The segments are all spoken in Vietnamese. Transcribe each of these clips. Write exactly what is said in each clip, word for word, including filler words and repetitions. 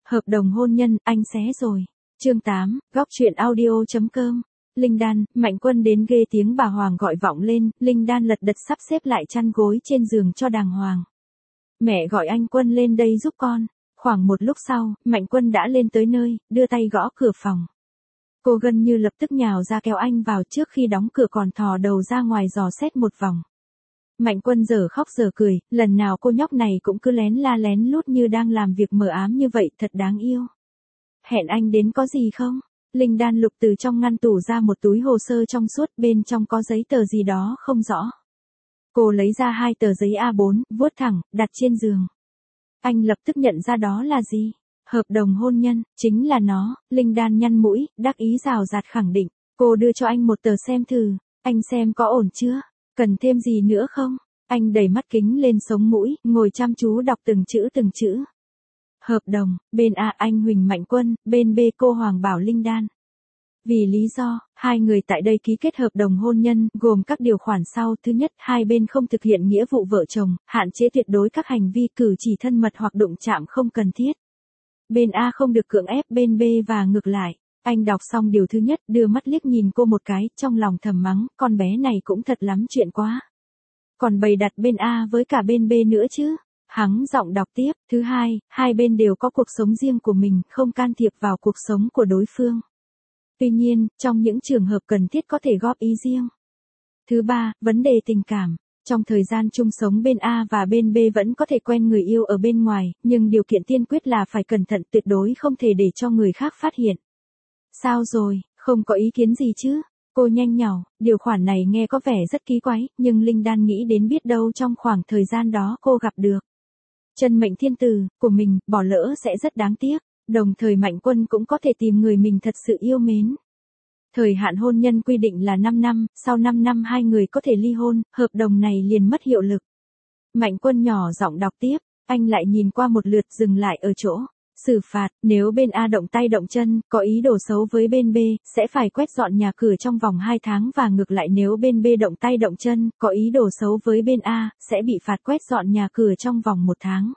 Hợp đồng hôn nhân, anh xé rồi. Chương tám, góc truyện audio chấm com. Linh Đan, Mạnh Quân đến ghê tiếng bà Hoàng gọi vọng lên, Linh Đan lật đật sắp xếp lại chăn gối trên giường cho đàng hoàng. Mẹ gọi anh Quân lên đây giúp con. Khoảng một lúc sau, Mạnh Quân đã lên tới nơi, đưa tay gõ cửa phòng. Cô gần như lập tức nhào ra kéo anh vào, trước khi đóng cửa còn thò đầu ra ngoài dò xét một vòng. Mạnh Quân giờ khóc giờ cười, lần nào cô nhóc này cũng cứ lén la lén lút như đang làm việc mờ ám như vậy, thật đáng yêu. Hẹn anh đến có gì không? Linh Đan lục từ trong ngăn tủ ra một túi hồ sơ trong suốt, bên trong có giấy tờ gì đó không rõ. Cô lấy ra hai tờ giấy A bốn, vuốt thẳng, đặt trên giường. Anh lập tức nhận ra đó là gì? Hợp đồng hôn nhân, chính là nó. Linh Đan nhăn mũi, đắc ý rào rạt khẳng định. Cô đưa cho anh một tờ xem thử. Anh xem có ổn chưa? Cần thêm gì nữa không? Anh đẩy mắt kính lên sống mũi, ngồi chăm chú đọc từng chữ từng chữ. Hợp đồng, bên A anh Huỳnh Mạnh Quân, bên B cô Hoàng Bảo Linh Đan. Vì lý do, hai người tại đây ký kết hợp đồng hôn nhân, gồm các điều khoản sau. Thứ nhất, hai bên không thực hiện nghĩa vụ vợ chồng, hạn chế tuyệt đối các hành vi cử chỉ thân mật hoặc đụng chạm không cần thiết. Bên A không được cưỡng ép bên B và ngược lại. Anh đọc xong điều thứ nhất, đưa mắt liếc nhìn cô một cái, trong lòng thầm mắng, con bé này cũng thật lắm chuyện quá. Còn bày đặt bên A với cả bên B nữa chứ. Hắn giọng đọc tiếp, thứ hai, hai bên đều có cuộc sống riêng của mình, không can thiệp vào cuộc sống của đối phương. Tuy nhiên, trong những trường hợp cần thiết có thể góp ý riêng. Thứ ba, vấn đề tình cảm. Trong thời gian chung sống bên A và bên B vẫn có thể quen người yêu ở bên ngoài, nhưng điều kiện tiên quyết là phải cẩn thận, tuyệt đối không thể để cho người khác phát hiện. Sao rồi, không có ý kiến gì chứ? Cô nhanh nhảu, điều khoản này nghe có vẻ rất kỳ quái, nhưng Linh Đan nghĩ đến biết đâu trong khoảng thời gian đó cô gặp được chân mệnh thiên tử của mình, bỏ lỡ sẽ rất đáng tiếc, đồng thời Mạnh Quân cũng có thể tìm người mình thật sự yêu mến. Thời hạn hôn nhân quy định là năm năm, sau năm năm hai người có thể ly hôn, hợp đồng này liền mất hiệu lực. Mạnh Quân nhỏ giọng đọc tiếp, anh lại nhìn qua một lượt dừng lại ở chỗ. Xử phạt, nếu bên A động tay động chân, có ý đồ xấu với bên B, sẽ phải quét dọn nhà cửa trong vòng hai tháng và ngược lại nếu bên B động tay động chân, có ý đồ xấu với bên A, sẽ bị phạt quét dọn nhà cửa trong vòng một tháng.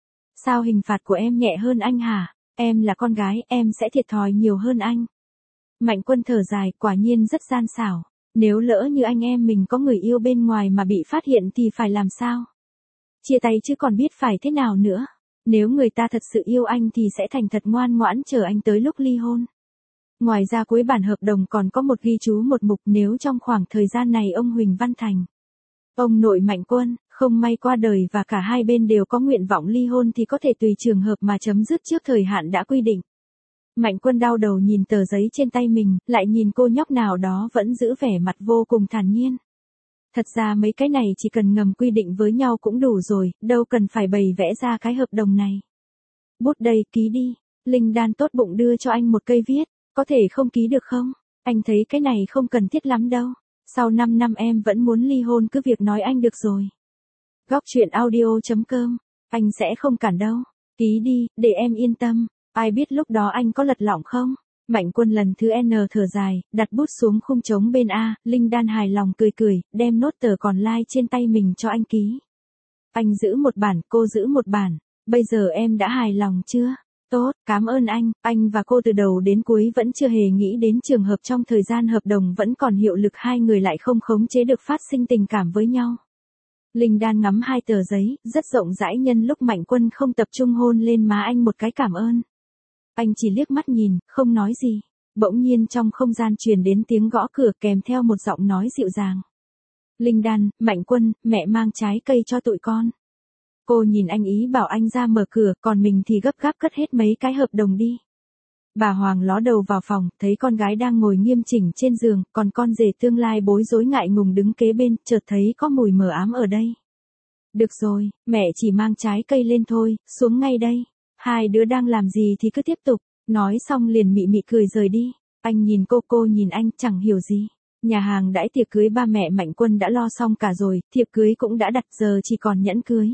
Sao hình phạt của em nhẹ hơn anh hả? Em là con gái, em sẽ thiệt thòi nhiều hơn anh. Mạnh Quân thở dài, quả nhiên rất gian xảo. Nếu lỡ như anh em mình có người yêu bên ngoài mà bị phát hiện thì phải làm sao? Chia tay chứ còn biết phải thế nào nữa. Nếu người ta thật sự yêu anh thì sẽ thành thật ngoan ngoãn chờ anh tới lúc ly hôn. Ngoài ra cuối bản hợp đồng còn có một ghi chú một mục, nếu trong khoảng thời gian này ông Huỳnh Văn Thành, ông nội Mạnh Quân, không may qua đời và cả hai bên đều có nguyện vọng ly hôn thì có thể tùy trường hợp mà chấm dứt trước thời hạn đã quy định. Mạnh Quân đau đầu nhìn tờ giấy trên tay mình, lại nhìn cô nhóc nào đó vẫn giữ vẻ mặt vô cùng thản nhiên. Thật ra mấy cái này chỉ cần ngầm quy định với nhau cũng đủ rồi, đâu cần phải bày vẽ ra cái hợp đồng này. Bút đây, ký đi. Linh Đan tốt bụng đưa cho anh một cây viết, có thể không ký được không? Anh thấy cái này không cần thiết lắm đâu. Sau năm năm em vẫn muốn ly hôn cứ việc nói anh được rồi. Góc truyện audio chấm com, anh sẽ không cản đâu. Ký đi, để em yên tâm. Ai biết lúc đó anh có lật lọng không? Mạnh Quân lần thứ N thở dài, đặt bút xuống khung trống bên A, Linh Đan hài lòng cười cười, đem nốt tờ còn lai trên tay mình cho anh ký. Anh giữ một bản, cô giữ một bản, bây giờ em đã hài lòng chưa? Tốt, cảm ơn anh, anh và cô từ đầu đến cuối vẫn chưa hề nghĩ đến trường hợp trong thời gian hợp đồng vẫn còn hiệu lực hai người lại không khống chế được phát sinh tình cảm với nhau. Linh Đan ngắm hai tờ giấy, rất rộng rãi nhân lúc Mạnh Quân không tập trung hôn lên má anh một cái cảm ơn. Anh chỉ liếc mắt nhìn, không nói gì. Bỗng nhiên trong không gian truyền đến tiếng gõ cửa kèm theo một giọng nói dịu dàng. Linh Đan, Mạnh Quân, mẹ mang trái cây cho tụi con. Cô nhìn anh ý bảo anh ra mở cửa, còn mình thì gấp gáp cất hết mấy cái hợp đồng đi. Bà Hoàng ló đầu vào phòng, thấy con gái đang ngồi nghiêm chỉnh trên giường, còn con rể tương lai bối rối ngại ngùng đứng kế bên, chợt thấy có mùi mờ ám ở đây. Được rồi, mẹ chỉ mang trái cây lên thôi, xuống ngay đây. Hai đứa đang làm gì thì cứ tiếp tục, nói xong liền mị mị cười rời đi. Anh nhìn cô, cô nhìn anh, chẳng hiểu gì. Nhà hàng đãi tiệc cưới ba mẹ Mạnh Quân đã lo xong cả rồi, thiệp cưới cũng đã đặt, giờ chỉ còn nhẫn cưới.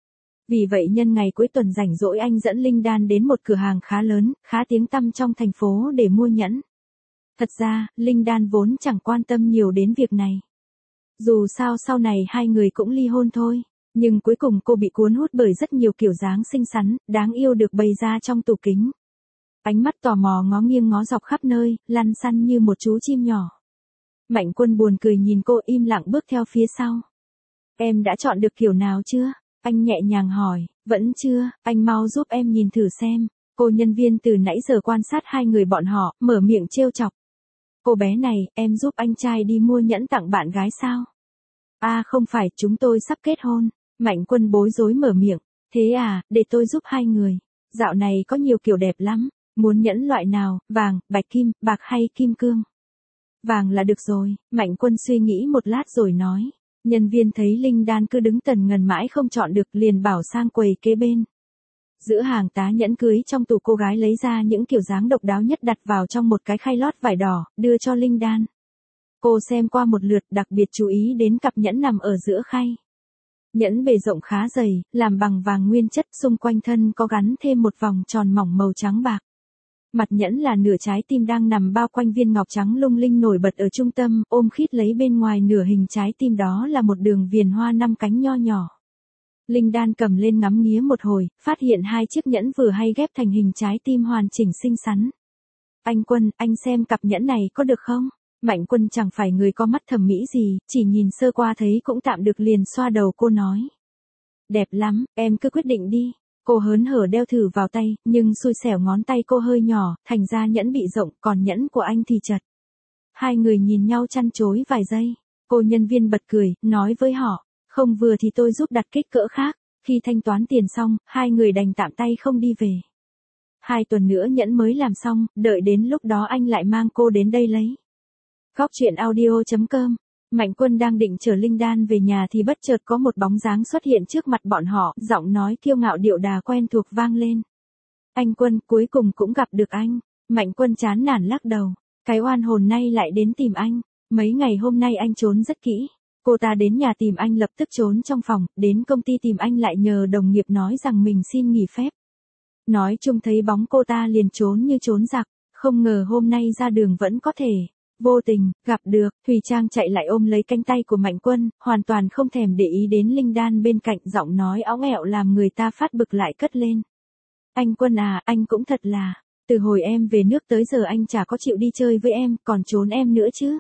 Vì vậy nhân ngày cuối tuần rảnh rỗi anh dẫn Linh Đan đến một cửa hàng khá lớn, khá tiếng tăm trong thành phố để mua nhẫn. Thật ra, Linh Đan vốn chẳng quan tâm nhiều đến việc này. Dù sao sau này hai người cũng ly hôn thôi. Nhưng cuối cùng cô bị cuốn hút bởi rất nhiều kiểu dáng xinh xắn, đáng yêu được bày ra trong tủ kính. Ánh mắt tò mò ngó nghiêng ngó dọc khắp nơi, lăn xăn như một chú chim nhỏ. Mạnh Quân buồn cười nhìn cô im lặng bước theo phía sau. Em đã chọn được kiểu nào chưa? Anh nhẹ nhàng hỏi. Vẫn chưa, anh mau giúp em nhìn thử xem. Cô nhân viên từ nãy giờ quan sát hai người bọn họ, mở miệng trêu chọc. Cô bé này, em giúp anh trai đi mua nhẫn tặng bạn gái sao? À không phải, chúng tôi sắp kết hôn. Mạnh Quân bối rối mở miệng. Thế à, để tôi giúp hai người. Dạo này có nhiều kiểu đẹp lắm. Muốn nhẫn loại nào, vàng, bạch kim, bạc hay kim cương? Vàng là được rồi, Mạnh Quân suy nghĩ một lát rồi nói. Nhân viên thấy Linh Đan cứ đứng tần ngần mãi không chọn được liền bảo sang quầy kế bên. Giữa hàng tá nhẫn cưới trong tủ cô gái lấy ra những kiểu dáng độc đáo nhất đặt vào trong một cái khay lót vải đỏ, đưa cho Linh Đan. Cô xem qua một lượt đặc biệt chú ý đến cặp nhẫn nằm ở giữa khay. Nhẫn bề rộng khá dày, làm bằng vàng nguyên chất, xung quanh thân có gắn thêm một vòng tròn mỏng màu trắng bạc. Mặt nhẫn là nửa trái tim đang nằm bao quanh viên ngọc trắng lung linh nổi bật ở trung tâm, ôm khít lấy bên ngoài nửa hình trái tim đó là một đường viền hoa năm cánh nho nhỏ. Linh Đan cầm lên ngắm nghía một hồi, phát hiện hai chiếc nhẫn vừa hay ghép thành hình trái tim hoàn chỉnh xinh xắn. Anh Quân, anh xem cặp nhẫn này có được không? Mạnh Quân chẳng phải người có mắt thẩm mỹ gì, chỉ nhìn sơ qua thấy cũng tạm được liền xoa đầu cô nói. Đẹp lắm, em cứ quyết định đi. Cô hớn hở đeo thử vào tay, nhưng xui xẻo ngón tay cô hơi nhỏ, thành ra nhẫn bị rộng, còn nhẫn của anh thì chật. Hai người nhìn nhau chăn chối vài giây. Cô nhân viên bật cười, nói với họ, không vừa thì tôi giúp đặt kích cỡ khác. Khi thanh toán tiền xong, hai người đành tạm tay không đi về. Hai tuần nữa nhẫn mới làm xong, đợi đến lúc đó anh lại mang cô đến đây lấy. Góc truyện audio chấm com. Mạnh Quân đang định chở Linh Đan về nhà thì bất chợt có một bóng dáng xuất hiện trước mặt bọn họ, giọng nói kiêu ngạo điệu đà quen thuộc vang lên. Anh Quân, cuối cùng cũng gặp được anh. Mạnh Quân chán nản lắc đầu. Cái oan hồn nay lại đến tìm anh. Mấy ngày hôm nay anh trốn rất kỹ. Cô ta đến nhà tìm anh lập tức trốn trong phòng, đến công ty tìm anh lại nhờ đồng nghiệp nói rằng mình xin nghỉ phép. Nói chung thấy bóng cô ta liền trốn như trốn giặc, không ngờ hôm nay ra đường vẫn có thể. Vô tình, gặp được, Thùy Trang chạy lại ôm lấy cánh tay của Mạnh Quân, hoàn toàn không thèm để ý đến Linh Đan bên cạnh, giọng nói óng ẹo làm người ta phát bực lại cất lên. Anh Quân à, anh cũng thật là, từ hồi em về nước tới giờ anh chả có chịu đi chơi với em, còn trốn em nữa chứ.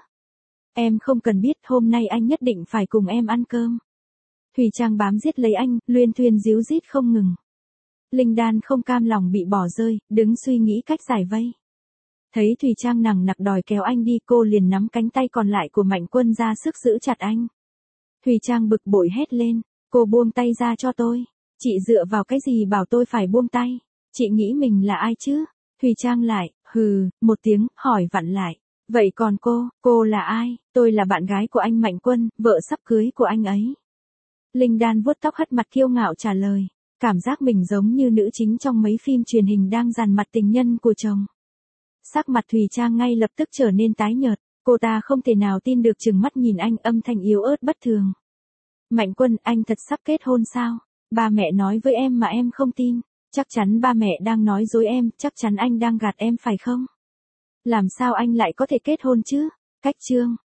Em không cần biết, hôm nay anh nhất định phải cùng em ăn cơm. Thùy Trang bám giết lấy anh, luyên thuyên díu dít không ngừng. Linh Đan không cam lòng bị bỏ rơi, đứng suy nghĩ cách giải vây. Thấy Thùy Trang nằng nặc đòi kéo anh đi, cô liền nắm cánh tay còn lại của Mạnh Quân ra sức giữ chặt anh. Thùy Trang bực bội hét lên, cô buông tay ra cho tôi. Chị dựa vào cái gì bảo tôi phải buông tay? Chị nghĩ mình là ai chứ? Thùy Trang lại, hừ, một tiếng, hỏi vặn lại. Vậy còn cô, cô là ai? Tôi là bạn gái của anh Mạnh Quân, vợ sắp cưới của anh ấy. Linh Đan vuốt tóc hất mặt kiêu ngạo trả lời. Cảm giác mình giống như nữ chính trong mấy phim truyền hình đang dằn mặt tình nhân của chồng. Sắc mặt Thùy Trang ngay lập tức trở nên tái nhợt, cô ta không thể nào tin được trừng mắt nhìn anh, âm thanh yếu ớt bất thường. Mạnh Quân, anh thật sắp kết hôn sao? Ba mẹ nói với em mà em không tin. Chắc chắn ba mẹ đang nói dối em, chắc chắn anh đang gạt em phải không? Làm sao anh lại có thể kết hôn chứ? Cách chương.